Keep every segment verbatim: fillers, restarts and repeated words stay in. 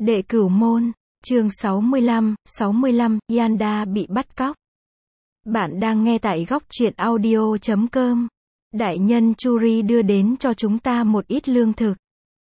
Đệ Cửu Môn, chương sáu mươi lăm, sáu mươi lăm, Yanda bị bắt cóc. Bạn đang nghe tại góc truyện audio chấm com. Đại nhân Churi đưa đến cho chúng ta một ít lương thực.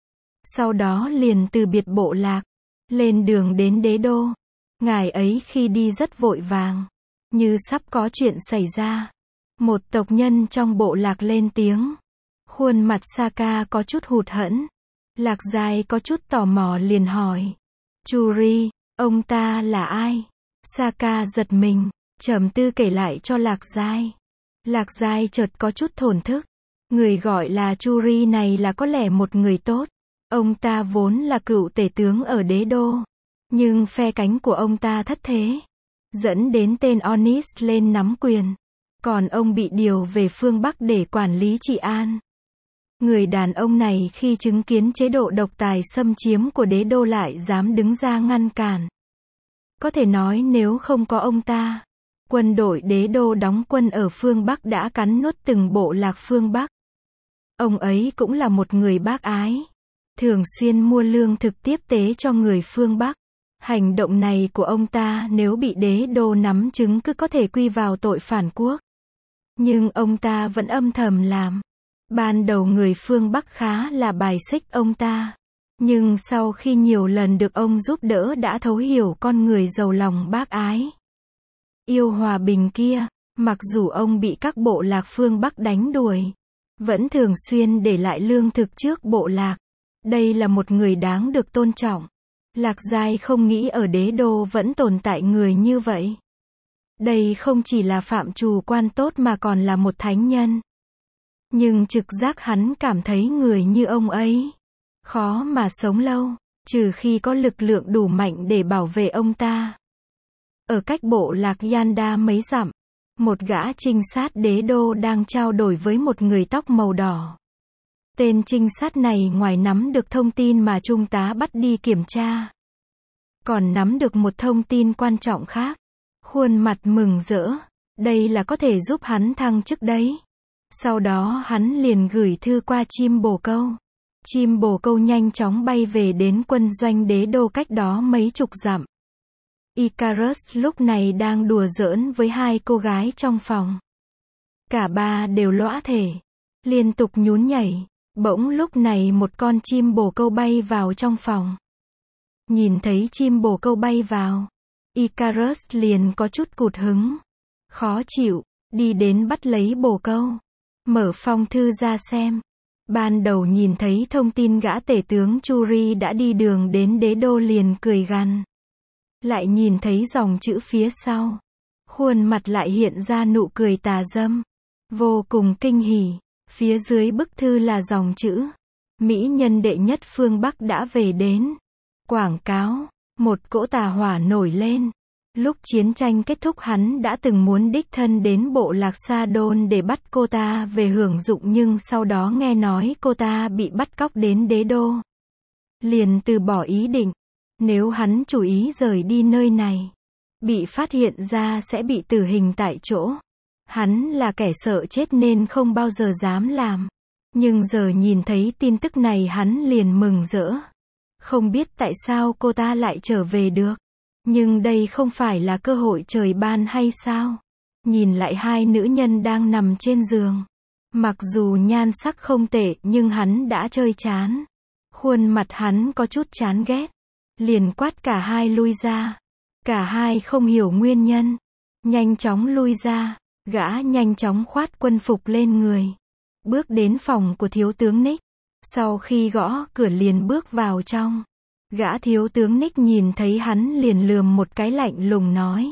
Sau đó liền từ biệt bộ lạc, lên đường đến đế đô. Ngài ấy khi đi rất vội vàng, như sắp có chuyện xảy ra. Một tộc nhân trong bộ lạc lên tiếng. Khuôn mặt Saka có chút hụt hẫng. Lạc Giai có chút tò mò liền hỏi. Churi, ông ta là ai? Saka giật mình, trầm tư kể lại cho Lạc Giai. Lạc Giai chợt có chút thổn thức. Người gọi là Churi này là có lẽ một người tốt. Ông ta vốn là cựu tể tướng ở đế đô. Nhưng phe cánh của ông ta thất thế, dẫn đến tên Onis lên nắm quyền. Còn ông bị điều về phương Bắc để quản lý trị an. Người đàn ông này khi chứng kiến chế độ độc tài xâm chiếm của đế đô lại dám đứng ra ngăn cản. Có thể nói nếu không có ông ta, quân đội đế đô đóng quân ở phương Bắc đã cắn nuốt từng bộ lạc phương Bắc. Ông ấy cũng là một người bác ái, thường xuyên mua lương thực tiếp tế cho người phương Bắc. Hành động này của ông ta nếu bị đế đô nắm chứng cứ có thể quy vào tội phản quốc. Nhưng ông ta vẫn âm thầm làm. Ban đầu người phương Bắc khá là bài xích ông ta. Nhưng sau khi nhiều lần được ông giúp đỡ đã thấu hiểu con người giàu lòng bác ái, yêu hòa bình kia, mặc dù ông bị các bộ lạc phương Bắc đánh đuổi, vẫn thường xuyên để lại lương thực trước bộ lạc. Đây là một người đáng được tôn trọng. Lạc Giai không nghĩ ở đế đô vẫn tồn tại người như vậy. Đây không chỉ là phạm trù quan tốt mà còn là một thánh nhân. Nhưng trực giác hắn cảm thấy người như ông ấy khó mà sống lâu, trừ khi có lực lượng đủ mạnh để bảo vệ ông ta. Ở cách bộ lạc Yanda mấy dặm, một gã trinh sát đế đô đang trao đổi với một người tóc màu đỏ. Tên trinh sát này ngoài nắm được thông tin mà trung tá bắt đi kiểm tra, còn nắm được một thông tin quan trọng khác. Khuôn mặt mừng rỡ, đây là có thể giúp hắn thăng chức đấy. Sau đó hắn liền gửi thư qua chim bồ câu. Chim bồ câu nhanh chóng bay về đến quân doanh đế đô cách đó mấy chục dặm. Icarus lúc này đang đùa giỡn với hai cô gái trong phòng. Cả ba đều lõa thể, liên tục nhún nhảy. Bỗng lúc này một con chim bồ câu bay vào trong phòng. Nhìn thấy chim bồ câu bay vào, Icarus liền có chút cụt hứng, khó chịu, đi đến bắt lấy bồ câu. Mở phong thư ra xem. Ban đầu nhìn thấy thông tin gã tể tướng Churi đã đi đường đến đế đô liền cười gằn. Lại nhìn thấy dòng chữ phía sau, khuôn mặt lại hiện ra nụ cười tà dâm, vô cùng kinh hỉ. Phía dưới bức thư là dòng chữ: Mỹ nhân đệ nhất phương Bắc đã về đến. Quảng cáo, một cỗ tà hỏa nổi lên. Lúc chiến tranh kết thúc hắn đã từng muốn đích thân đến bộ lạc Sa Đôn để bắt cô ta về hưởng dụng, nhưng sau đó nghe nói cô ta bị bắt cóc đến đế đô, liền từ bỏ ý định. Nếu hắn chủ ý rời đi nơi này, bị phát hiện ra sẽ bị tử hình tại chỗ. Hắn là kẻ sợ chết nên không bao giờ dám làm. Nhưng giờ nhìn thấy tin tức này hắn liền mừng rỡ. Không biết tại sao cô ta lại trở về được. Nhưng đây không phải là cơ hội trời ban hay sao? Nhìn lại hai nữ nhân đang nằm trên giường. Mặc dù nhan sắc không tệ nhưng hắn đã chơi chán. Khuôn mặt hắn có chút chán ghét. Liền quát cả hai lui ra. Cả hai không hiểu nguyên nhân, nhanh chóng lui ra. Gã nhanh chóng khoát quân phục lên người, bước đến phòng của thiếu tướng Nick. Sau khi gõ cửa liền bước vào trong. Gã thiếu tướng Nick nhìn thấy hắn liền lườm một cái lạnh lùng nói: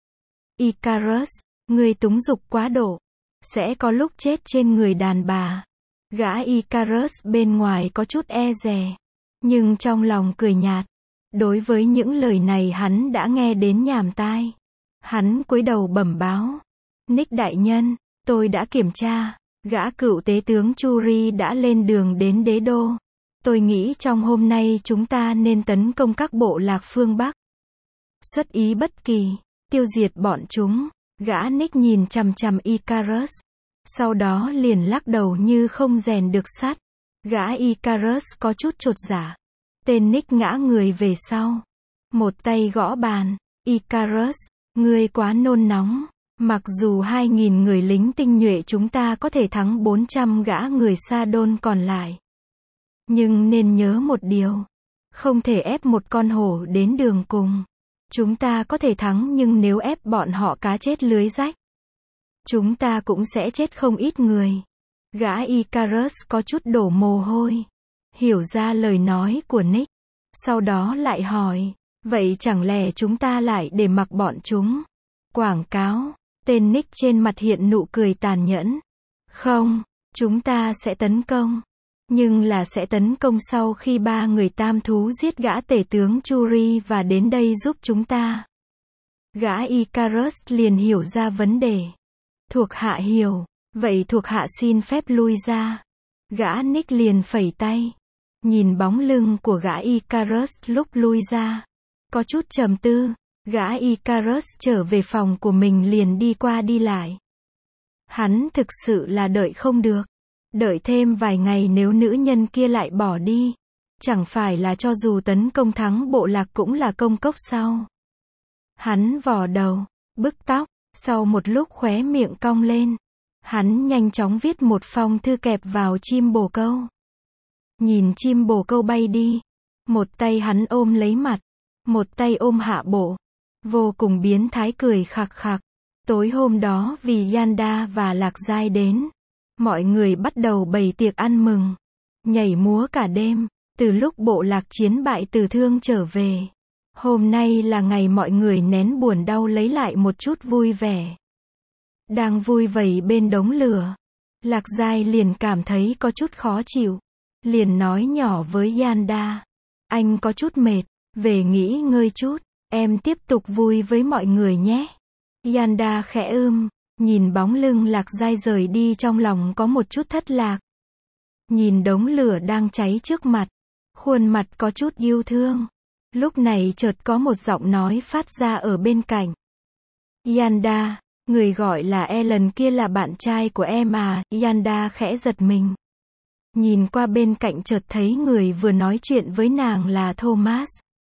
Icarus, ngươi túng dục quá độ, sẽ có lúc chết trên người đàn bà. Gã Icarus bên ngoài có chút e dè, nhưng trong lòng cười nhạt. Đối với những lời này hắn đã nghe đến nhàm tai. Hắn cúi đầu bẩm báo: Nick đại nhân, tôi đã kiểm tra, gã cựu tế tướng Churi đã lên đường đến đế đô. Tôi nghĩ trong hôm nay chúng ta nên tấn công các bộ lạc phương Bắc. Xuất ý bất kỳ, tiêu diệt bọn chúng. Gã Nick nhìn chằm chằm Icarus, sau đó liền lắc đầu như không rèn được sắt. Gã Icarus có chút chột dạ. Tên Nick ngã người về sau. Một tay gõ bàn. Icarus, ngươi quá nôn nóng. Mặc dù hai nghìn người lính tinh nhuệ chúng ta có thể thắng bốn trăm gã người Sa Đôn còn lại. Nhưng nên nhớ một điều. Không thể ép một con hổ đến đường cùng. Chúng ta có thể thắng nhưng nếu ép bọn họ cá chết lưới rách, chúng ta cũng sẽ chết không ít người. Gã Icarus có chút đổ mồ hôi. Hiểu ra lời nói của Nick. Sau đó lại hỏi, vậy chẳng lẽ chúng ta lại để mặc bọn chúng quảng cáo? Tên Nick trên mặt hiện nụ cười tàn nhẫn. Không, chúng ta sẽ tấn công. Nhưng là sẽ tấn công sau khi ba người tam thú giết gã tể tướng Churi và đến đây giúp chúng ta. Gã Icarus liền hiểu ra vấn đề. Thuộc hạ hiểu, vậy thuộc hạ xin phép lui ra. Gã Nick liền phẩy tay. Nhìn bóng lưng của gã Icarus lúc lui ra. Có chút trầm tư, gã Icarus trở về phòng của mình liền đi qua đi lại. Hắn thực sự là đợi không được. Đợi thêm vài ngày nếu nữ nhân kia lại bỏ đi. Chẳng phải là cho dù tấn công thắng bộ lạc cũng là công cốc sao? Hắn vò đầu, bứt tóc, sau một lúc khóe miệng cong lên. Hắn nhanh chóng viết một phong thư kẹp vào chim bồ câu. Nhìn chim bồ câu bay đi. Một tay hắn ôm lấy mặt. Một tay ôm hạ bộ. Vô cùng biến thái cười khặc khặc. Tối hôm đó vì Yanda và Lạc Giai đến. Mọi người bắt đầu bày tiệc ăn mừng. Nhảy múa cả đêm. Từ lúc bộ lạc chiến bại từ thương trở về. Hôm nay là ngày mọi người nén buồn đau lấy lại một chút vui vẻ. Đang vui vầy bên đống lửa. Lạc Giai liền cảm thấy có chút khó chịu. Liền nói nhỏ với Yanda. Anh có chút mệt. Về nghỉ ngơi chút. Em tiếp tục vui với mọi người nhé. Yanda khẽ ưm. Nhìn bóng lưng Lạc Giai rời đi trong lòng có một chút thất lạc. Nhìn đống lửa đang cháy trước mặt. Khuôn mặt có chút yêu thương. Lúc này chợt có một giọng nói phát ra ở bên cạnh. Yanda, người gọi là Ellen kia là bạn trai của em à? Yanda khẽ giật mình. Nhìn qua bên cạnh chợt thấy người vừa nói chuyện với nàng là Thomas.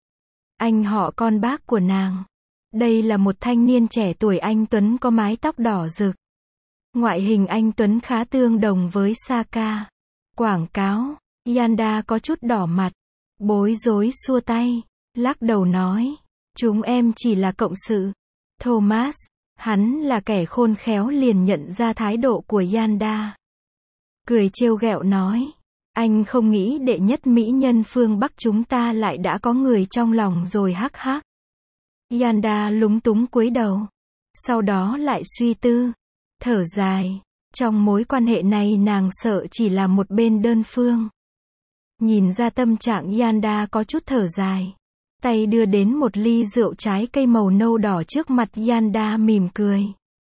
Anh họ con bác của nàng. Đây là một thanh niên trẻ tuổi anh Tuấn có mái tóc đỏ rực. Ngoại hình anh Tuấn khá tương đồng với Saka. Quảng cáo. Yanda có chút đỏ mặt. Bối rối xua tay. Lắc đầu nói. Chúng em chỉ là cộng sự. Thomas. Hắn là kẻ khôn khéo liền nhận ra thái độ của Yanda. Cười trêu ghẹo nói. Anh không nghĩ đệ nhất mỹ nhân phương Bắc chúng ta lại đã có người trong lòng rồi hắc hắc. Yanda lúng túng cúi đầu. Sau đó lại suy tư. Thở dài. Trong mối quan hệ này nàng sợ chỉ là một bên đơn phương. Nhìn ra tâm trạng Yanda có chút thở dài. Tay đưa đến một ly rượu trái cây màu nâu đỏ trước mặt Yanda mỉm cười.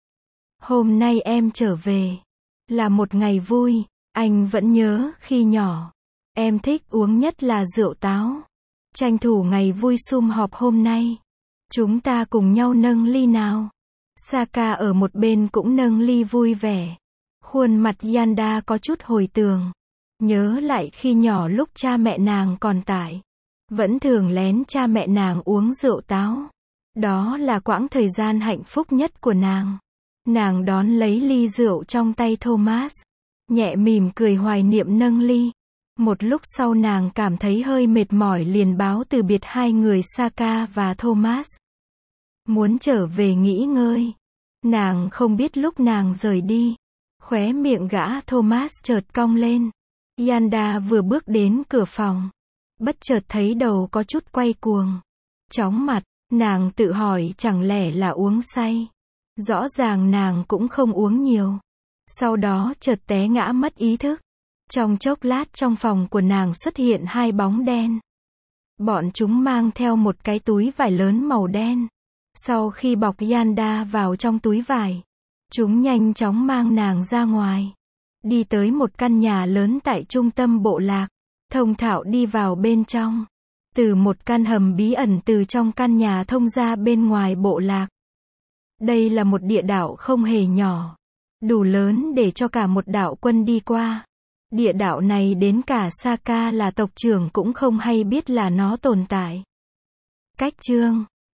Hôm nay em trở về. Là một ngày vui. Anh vẫn nhớ khi nhỏ. Em thích uống nhất là rượu táo. Tranh thủ ngày vui sum họp hôm nay. Chúng ta cùng nhau nâng ly nào. Saka ở một bên cũng nâng ly vui vẻ. Khuôn mặt Yanda có chút hồi tưởng. Nhớ lại khi nhỏ lúc cha mẹ nàng còn tại. Vẫn thường lén cha mẹ nàng uống rượu táo. Đó là quãng thời gian hạnh phúc nhất của nàng. Nàng đón lấy ly rượu trong tay Thomas. Nhẹ mỉm cười hoài niệm nâng ly. Một lúc sau nàng cảm thấy hơi mệt mỏi liền báo từ biệt hai người Saka và Thomas. Muốn trở về nghỉ ngơi. Nàng không biết lúc nàng rời đi. Khóe miệng gã Thomas chợt cong lên. Yanda vừa bước đến cửa phòng. Bất chợt thấy đầu có chút quay cuồng. Chóng mặt, nàng tự hỏi chẳng lẽ là uống say. Rõ ràng nàng cũng không uống nhiều. Sau đó chợt té ngã mất ý thức. Trong chốc lát trong phòng của nàng xuất hiện hai bóng đen. Bọn chúng mang theo một cái túi vải lớn màu đen. Sau khi bọc Yanda vào trong túi vải, chúng nhanh chóng mang nàng ra ngoài. Đi tới một căn nhà lớn tại trung tâm bộ lạc. Thông thạo đi vào bên trong. Từ một căn hầm bí ẩn từ trong căn nhà thông ra bên ngoài bộ lạc. Đây là một địa đạo không hề nhỏ. Đủ lớn để cho cả một đạo quân đi qua. Địa đạo này đến cả Sokka là tộc trưởng cũng không hay biết là nó tồn tại. Cách chương